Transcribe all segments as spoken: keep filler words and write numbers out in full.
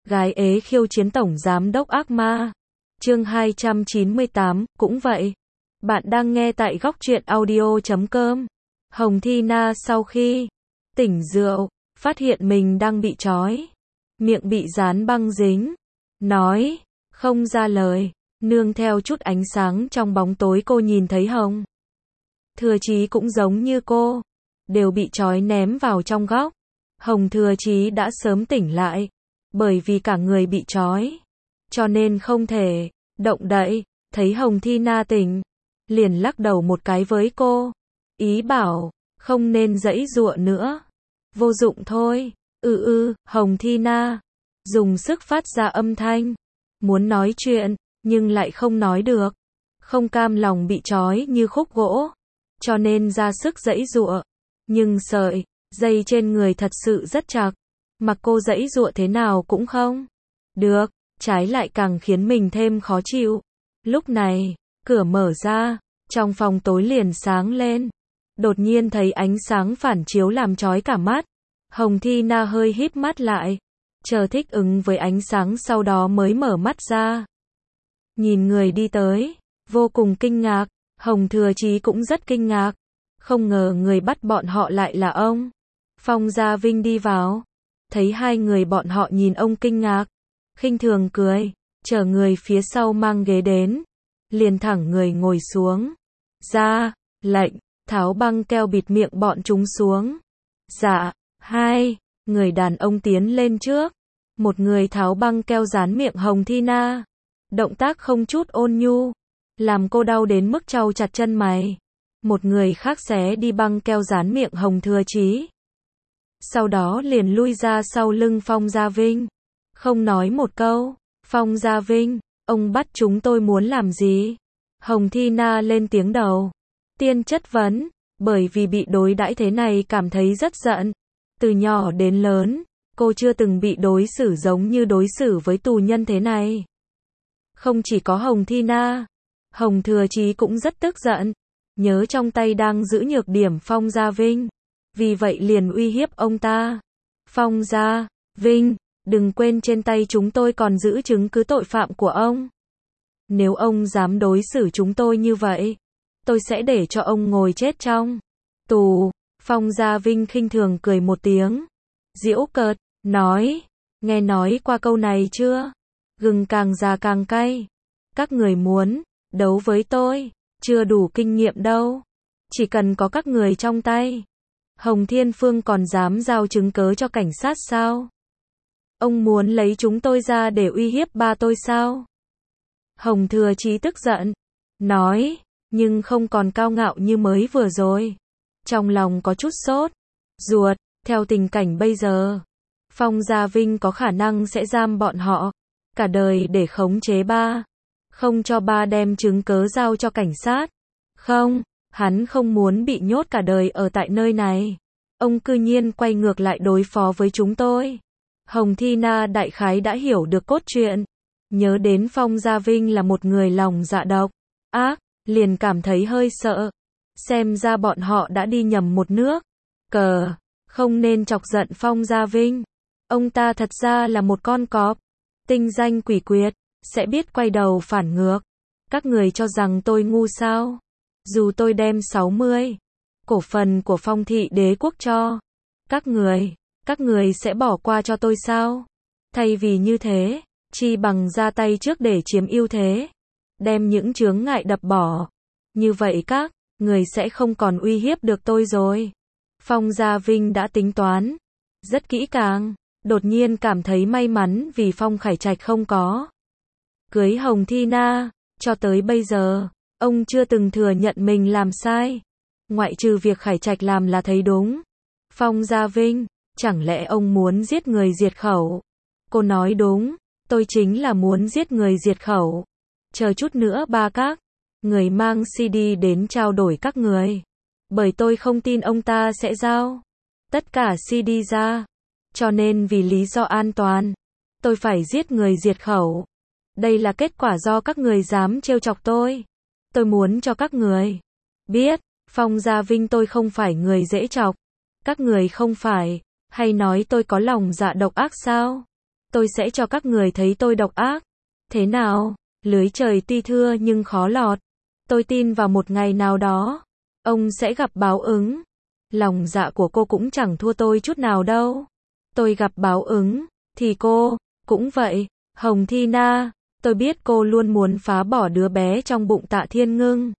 Gái ế khiêu chiến tổng giám đốc ác ma. Chương hai trăm chín mươi tám, cũng vậy. Bạn đang nghe tại góc truyện audio chấm com. Hồng Thi Na sau khi tỉnh rượu, phát hiện mình đang bị trói, miệng bị dán băng dính, nói không ra lời, nương theo chút ánh sáng trong bóng tối cô nhìn thấy Hồng Thừa Chí cũng giống như cô, đều bị trói ném vào trong góc. Hồng Thừa Chí đã sớm tỉnh lại, bởi vì cả người bị trói, cho nên không thể động đậy. Thấy Hồng Thi Na tỉnh, liền lắc đầu một cái với cô, ý bảo không nên giãy giụa nữa, vô dụng thôi. Ừ ừ, Hồng Thi Na dùng sức phát ra âm thanh, muốn nói chuyện, nhưng lại không nói được, không cam lòng bị trói như khúc gỗ, cho nên ra sức giãy giụa, nhưng sợi dây trên người thật sự rất chặt, mặc cô giãy giụa thế nào cũng không được, trái lại càng khiến mình thêm khó chịu. Lúc này, cửa mở ra, trong phòng tối liền sáng lên, đột nhiên thấy ánh sáng phản chiếu làm chói cả mắt. Hồng Thi Na hơi híp mắt lại, chờ thích ứng với ánh sáng sau đó mới mở mắt ra. Nhìn người đi tới, vô cùng kinh ngạc, Hồng Thừa Chí cũng rất kinh ngạc, không ngờ người bắt bọn họ lại là ông Phong Gia Vinh. Đi vào, thấy hai người bọn họ nhìn ông kinh ngạc, khinh thường cười, chờ người phía sau mang ghế đến, liền thẳng người ngồi xuống, ra lệnh tháo băng keo bịt miệng bọn chúng xuống. Dạ. Hai người đàn ông tiến lên trước, một người tháo băng keo dán miệng Hồng Thi Na, động tác không chút ôn nhu, làm cô đau đến mức trao chặt chân mày. Một người khác xé đi băng keo dán miệng Hồng Thừa Chí, sau đó liền lui ra sau lưng Phong Gia Vinh, không nói một câu. Phong Gia Vinh, ông bắt chúng tôi muốn làm gì? Hồng Thi Na lên tiếng đầu tiên chất vấn, bởi vì bị đối đãi thế này cảm thấy rất giận. Từ nhỏ đến lớn, cô chưa từng bị đối xử giống như đối xử với tù nhân thế này. Không chỉ có Hồng Thi Na, Hồng Thừa Chí cũng rất tức giận, nhớ trong tay đang giữ nhược điểm Phong Gia Vinh, vì vậy liền uy hiếp ông ta. Phong Gia Vinh, đừng quên trên tay chúng tôi còn giữ chứng cứ tội phạm của ông. Nếu ông dám đối xử chúng tôi như vậy, tôi sẽ để cho ông ngồi chết trong tù. Phong Gia Vinh khinh thường cười một tiếng, giễu cợt, nói, nghe nói qua câu này chưa? Gừng càng già càng cay. Các người muốn đấu với tôi, chưa đủ kinh nghiệm đâu. Chỉ cần có các người trong tay, Hồng Thiên Phương còn dám giao chứng cớ cho cảnh sát sao? Ông muốn lấy chúng tôi ra để uy hiếp ba tôi sao? Hồng Thừa Chí tức giận, nói, nhưng không còn cao ngạo như mới vừa rồi. Trong lòng có chút sốt ruột, theo tình cảnh bây giờ, Phong Gia Vinh có khả năng sẽ giam bọn họ cả đời để khống chế ba, không cho ba đem chứng cớ giao cho cảnh sát. Không, hắn không muốn bị nhốt cả đời ở tại nơi này. Ông cư nhiên quay ngược lại đối phó với chúng tôi. Hồng Thi Na đại khái đã hiểu được cốt truyện, nhớ đến Phong Gia Vinh là một người lòng dạ độc ác, liền cảm thấy hơi sợ. Xem ra bọn họ đã đi nhầm một nước cờ, không nên chọc giận Phong Gia Vinh. Ông ta thật ra là một con cọp, tinh danh quỷ quyệt, sẽ biết quay đầu phản ngược. Các người cho rằng tôi ngu sao? Dù tôi đem sáu mươi cổ phần của Phong Thị Đế Quốc cho các người, các người sẽ bỏ qua cho tôi sao? Thay vì như thế, chi bằng ra tay trước để chiếm ưu thế, đem những chướng ngại đập bỏ. Như vậy các người sẽ không còn uy hiếp được tôi rồi. Phong Gia Vinh đã tính toán rất kỹ càng, đột nhiên cảm thấy may mắn vì Phong Khải Trạch không có cưới Hồng Thi Na. Cho tới bây giờ, ông chưa từng thừa nhận mình làm sai, ngoại trừ việc Khải Trạch làm là thấy đúng. Phong Gia Vinh, chẳng lẽ ông muốn giết người diệt khẩu? Cô nói đúng, tôi chính là muốn giết người diệt khẩu. Chờ chút nữa ba các người mang xê đê đến trao đổi các người, bởi tôi không tin ông ta sẽ giao tất cả xê đê ra, cho nên vì lý do an toàn, tôi phải giết người diệt khẩu. Đây là kết quả do các người dám trêu chọc tôi. Tôi muốn cho các người biết, Phong Gia Vinh tôi không phải người dễ chọc. Các người không phải hay nói tôi có lòng dạ độc ác sao? tôi sẽ cho các người thấy tôi độc ác. Thế nào? Lưới trời tuy thưa nhưng khó lọt. Tôi tin vào một ngày nào đó, ông sẽ gặp báo ứng. Lòng dạ của cô cũng chẳng thua tôi chút nào đâu. Tôi gặp báo ứng, thì cô, cũng vậy. Hồng Thi Na, tôi biết cô luôn muốn phá bỏ đứa bé trong bụng Tạ Thiên Ngưng.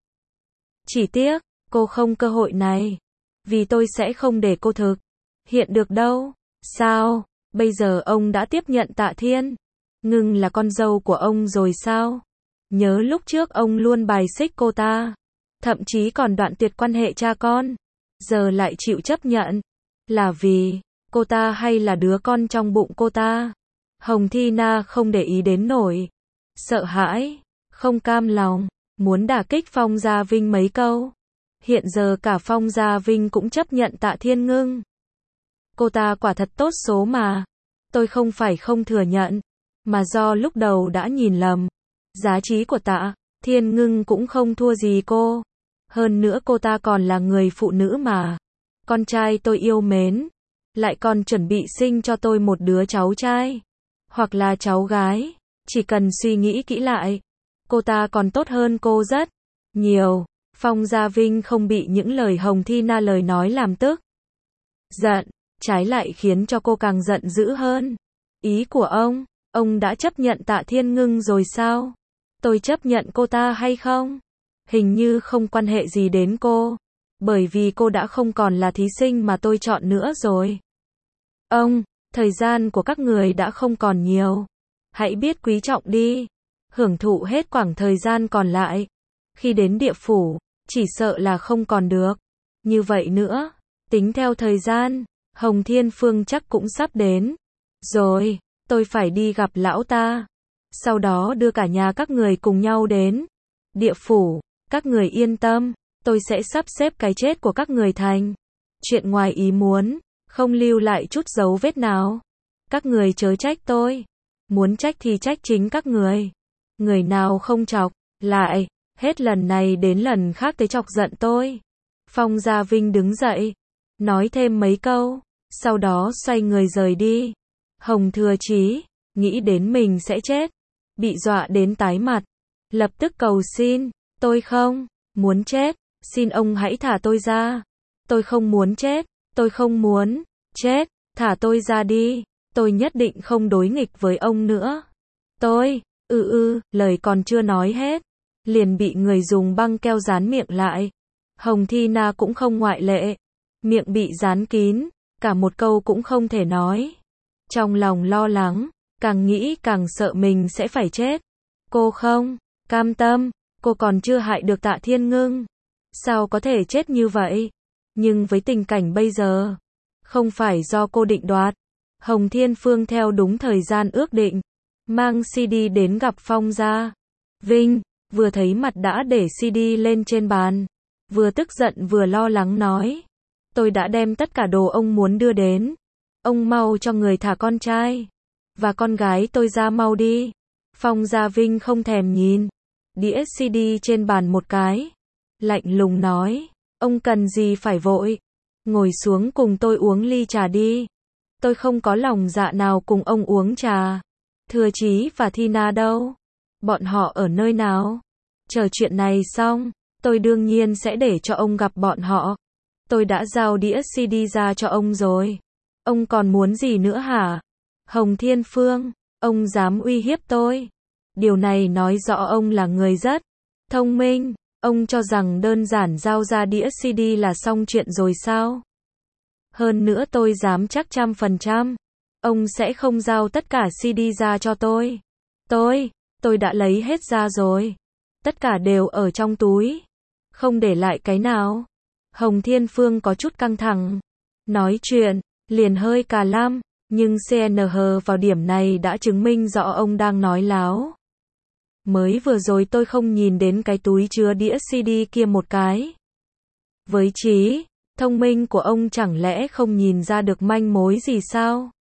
Chỉ tiếc, cô không cơ hội này. Vì tôi sẽ không để cô thực hiện được đâu. Sao? Bây giờ ông đã tiếp nhận Tạ Thiên Ngưng là con dâu của ông rồi sao? Nhớ lúc trước ông luôn bài xích cô ta, thậm chí còn đoạn tuyệt quan hệ cha con. Giờ lại chịu chấp nhận. Là vì cô ta hay là đứa con trong bụng cô ta? Hồng Thi Na không để ý đến nổi. Sợ hãi, không cam lòng, muốn đả kích Phong Gia Vinh mấy câu. Hiện giờ cả Phong Gia Vinh cũng chấp nhận Tạ Thiên Ngưng. Cô ta quả thật tốt số mà. Tôi không phải không thừa nhận, mà do lúc đầu đã nhìn lầm. Giá trị của Tạ Thiên Ngưng cũng không thua gì cô. Hơn nữa cô ta còn là người phụ nữ mà con trai tôi yêu mến, lại còn chuẩn bị sinh cho tôi một đứa cháu trai, hoặc là cháu gái. Chỉ cần suy nghĩ kỹ lại, cô ta còn tốt hơn cô rất nhiều. Phong Gia Vinh không bị những lời Hồng Thi Na lời nói làm tức giận, trái lại khiến cho cô càng giận dữ hơn. Ý của ông, ông đã chấp nhận Tạ Thiên Ngưng rồi sao? Tôi chấp nhận cô ta hay không? Hình như không quan hệ gì đến cô, bởi vì cô đã không còn là thí sinh mà tôi chọn nữa rồi. Ông, thời gian của các người đã không còn nhiều. Hãy biết quý trọng đi, hưởng thụ hết quãng thời gian còn lại. Khi đến địa phủ, chỉ sợ là không còn được như vậy nữa. Tính theo thời gian, Hồng Thiên Phương chắc cũng sắp đến rồi. Tôi phải đi gặp lão ta, sau đó đưa cả nhà các người cùng nhau đến địa phủ. Các người yên tâm, tôi sẽ sắp xếp cái chết của các người thành chuyện ngoài ý muốn, không lưu lại chút dấu vết nào. Các người chớ trách tôi, muốn trách thì trách chính các người. Người nào không chọc lại hết lần này đến lần khác tới chọc giận tôi. Phong Gia Vinh đứng dậy, nói thêm mấy câu, sau đó xoay người rời đi. Hồng Thừa Chí nghĩ đến mình sẽ chết, bị dọa đến tái mặt, lập tức cầu xin, tôi không muốn chết, xin ông hãy thả tôi ra. Tôi không muốn chết, tôi không muốn chết, thả tôi ra đi, tôi nhất định không đối nghịch với ông nữa. Tôi, ư ư, lời còn chưa nói hết, liền bị người dùng băng keo dán miệng lại. Hồng Thi Na cũng không ngoại lệ, miệng bị dán kín, cả một câu cũng không thể nói. Trong lòng lo lắng, càng nghĩ càng sợ mình sẽ phải chết. Cô không cam tâm, cô còn chưa hại được Tạ Thiên Ngưng, sao có thể chết như vậy? Nhưng với tình cảnh bây giờ, không phải do cô định đoạt. Hồng Thiên Phương theo đúng thời gian ước định, mang xê đê đến gặp Phong Gia Vinh, vừa thấy mặt đã để xê đê lên trên bàn, vừa tức giận vừa lo lắng nói, tôi đã đem tất cả đồ ông muốn đưa đến, ông mau cho người thả con trai và con gái tôi ra mau đi. Phong Gia Vinh không thèm nhìn đĩa xê đê trên bàn một cái, lạnh lùng nói, ông cần gì phải vội, ngồi xuống cùng tôi uống ly trà đi. Tôi không có lòng dạ nào cùng ông uống trà. Thừa Chí và Thi Na đâu? Bọn họ ở nơi nào? Chờ chuyện này xong, tôi đương nhiên sẽ để cho ông gặp bọn họ. Tôi đã giao đĩa xê đê ra cho ông rồi. Ông còn muốn gì nữa hả? Hồng Thiên Phương, ông dám uy hiếp tôi. Điều này nói rõ ông là người rất thông minh. Ông cho rằng đơn giản giao ra đĩa xê đê là xong chuyện rồi sao? Hơn nữa tôi dám chắc trăm phần trăm, ông sẽ không giao tất cả xê đê ra cho tôi. Tôi, tôi đã lấy hết ra rồi. Tất cả đều ở trong túi, không để lại cái nào. Hồng Thiên Phương có chút căng thẳng. Nói chuyện, liền hơi cà lăm, nhưng xê en hát vào điểm này đã chứng minh rõ ông đang nói láo. Mới vừa rồi tôi không nhìn đến cái túi chứa đĩa xê đê kia một cái. Với trí thông minh của ông chẳng lẽ không nhìn ra được manh mối gì sao?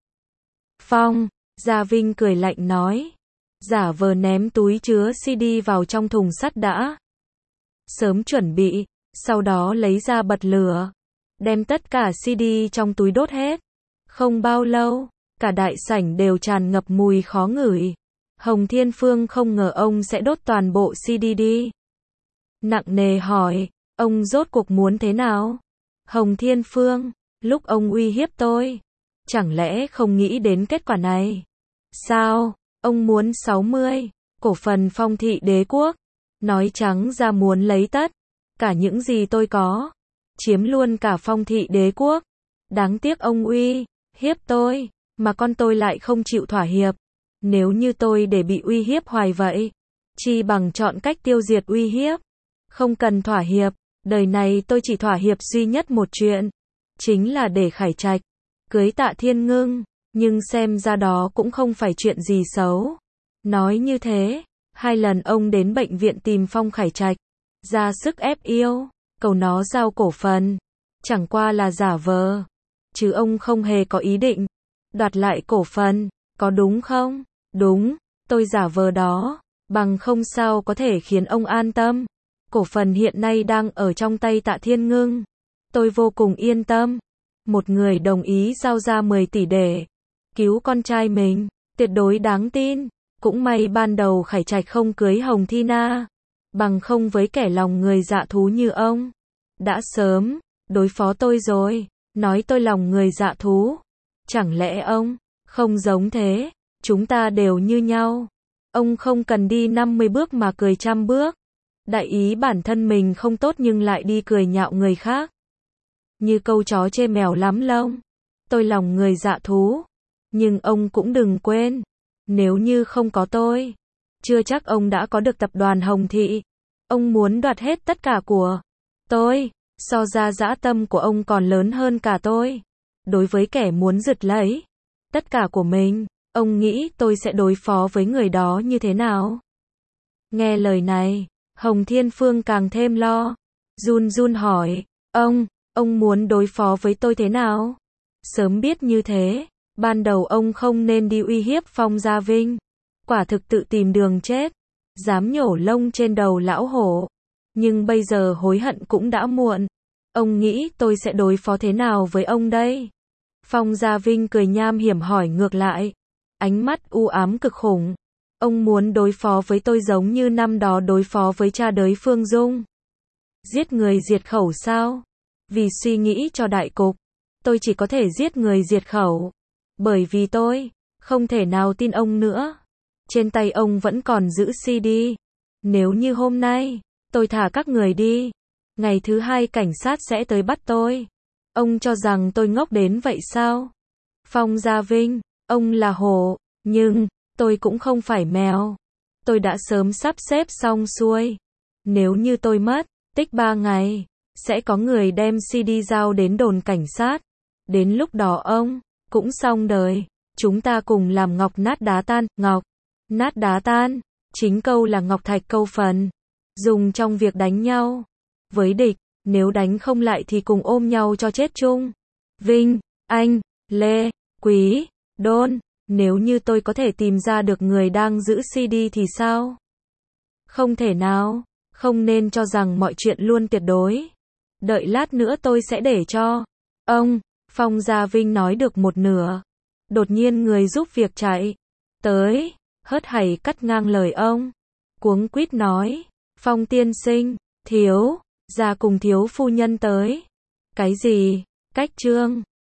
Phong Gia Vinh cười lạnh nói, giả vờ ném túi chứa xê đê vào trong thùng sắt đã. Sớm chuẩn bị, sau đó lấy ra bật lửa, đem tất cả xê đê trong túi đốt hết. Không bao lâu, Cả đại sảnh đều tràn ngập mùi khó ngửi. Hồng Thiên Phương không ngờ ông sẽ đốt toàn bộ xê đê đi. Nặng nề hỏi, ông rốt cuộc muốn thế nào? Hồng Thiên Phương, lúc ông uy hiếp tôi, chẳng lẽ không nghĩ đến kết quả này? Sao? Ông muốn sáu mươi cổ phần Phong Thị Đế Quốc, nói trắng ra muốn lấy tất cả những gì tôi có, chiếm luôn cả Phong Thị Đế Quốc. Đáng tiếc ông uy hiếp tôi, mà con tôi lại không chịu thỏa hiệp. Nếu như tôi để bị uy hiếp hoài vậy, chi bằng chọn cách tiêu diệt uy hiếp. Không cần thỏa hiệp, đời này tôi chỉ thỏa hiệp duy nhất một chuyện, chính là để Khải Trạch cưới Tạ Thiên Ngưng, nhưng xem ra đó cũng không phải chuyện gì xấu. Nói như thế, hai lần ông đến bệnh viện tìm Phong Khải Trạch, ra sức ép yêu, cầu nó giao cổ phần, chẳng qua là giả vờ, chứ ông không hề có ý định đoạt lại cổ phần, có đúng không? Đúng, tôi giả vờ đó, bằng không sao có thể khiến ông an tâm. Cổ phần hiện nay đang ở trong tay Tạ Thiên Ngưng. Tôi vô cùng yên tâm. Một người đồng ý giao ra mười tỷ để cứu con trai mình, tuyệt đối đáng tin. Cũng may ban đầu Khải Trạch không cưới Hồng Thi Na, bằng không với kẻ lòng người dạ thú như ông, đã sớm đối phó tôi rồi. Nói tôi lòng người dạ thú, chẳng lẽ ông không giống thế? Chúng ta đều như nhau. Ông không cần đi năm mươi bước mà cười trăm bước. Đại ý bản thân mình không tốt nhưng lại đi cười nhạo người khác. Như câu chó chê mèo lắm lông. Tôi lòng người dạ thú. Nhưng ông cũng đừng quên, nếu như không có tôi, chưa chắc ông đã có được tập đoàn Hồng Thị. Ông muốn đoạt hết tất cả của tôi, so ra dã tâm của ông còn lớn hơn cả tôi. Đối với kẻ muốn giật lấy tất cả của mình, ông nghĩ tôi sẽ đối phó với người đó như thế nào? Nghe lời này, Hồng Thiên Phương càng thêm lo, run run hỏi, ông, ông muốn đối phó với tôi thế nào? Sớm biết như thế, ban đầu ông không nên đi uy hiếp Phong Gia Vinh, quả thực tự tìm đường chết, dám nhổ lông trên đầu lão hổ. Nhưng bây giờ hối hận cũng đã muộn. Ông nghĩ tôi sẽ đối phó thế nào với ông đây? Phong Gia Vinh cười nham hiểm hỏi ngược lại, ánh mắt u ám cực khủng. Ông muốn đối phó với tôi giống như năm đó đối phó với cha đới Phương Dung, giết người diệt khẩu sao? Vì suy nghĩ cho đại cục, tôi chỉ có thể giết người diệt khẩu. Bởi vì tôi không thể nào tin ông nữa. Trên tay ông vẫn còn giữ xê đê. Nếu như hôm nay tôi thả các người đi, ngày thứ hai cảnh sát sẽ tới bắt tôi. Ông cho rằng tôi ngốc đến vậy sao? Phong Gia Vinh, ông là hổ, nhưng tôi cũng không phải mèo. Tôi đã sớm sắp xếp xong xuôi. Nếu như tôi mất tích ba ngày, sẽ có người đem xê đê giao đến đồn cảnh sát. Đến lúc đó ông cũng xong đời. Chúng ta cùng làm ngọc nát đá tan. Ngọc nát đá tan, chính câu là ngọc thạch câu phần, dùng trong việc đánh nhau với địch. Nếu đánh không lại thì cùng ôm nhau cho chết chung. Vinh, Anh, Lê, Quý, Đôn, nếu như tôi có thể tìm ra được người đang giữ xê đê thì sao? Không thể nào, không nên cho rằng mọi chuyện luôn tuyệt đối. Đợi lát nữa tôi sẽ để cho ông. Phong Gia Vinh nói được một nửa, đột nhiên người giúp việc chạy tới, hớt hải cắt ngang lời ông, cuống quýt nói, Phong tiên sinh, thiếu gia cùng thiếu phu nhân tới. Cái gì? Cách trương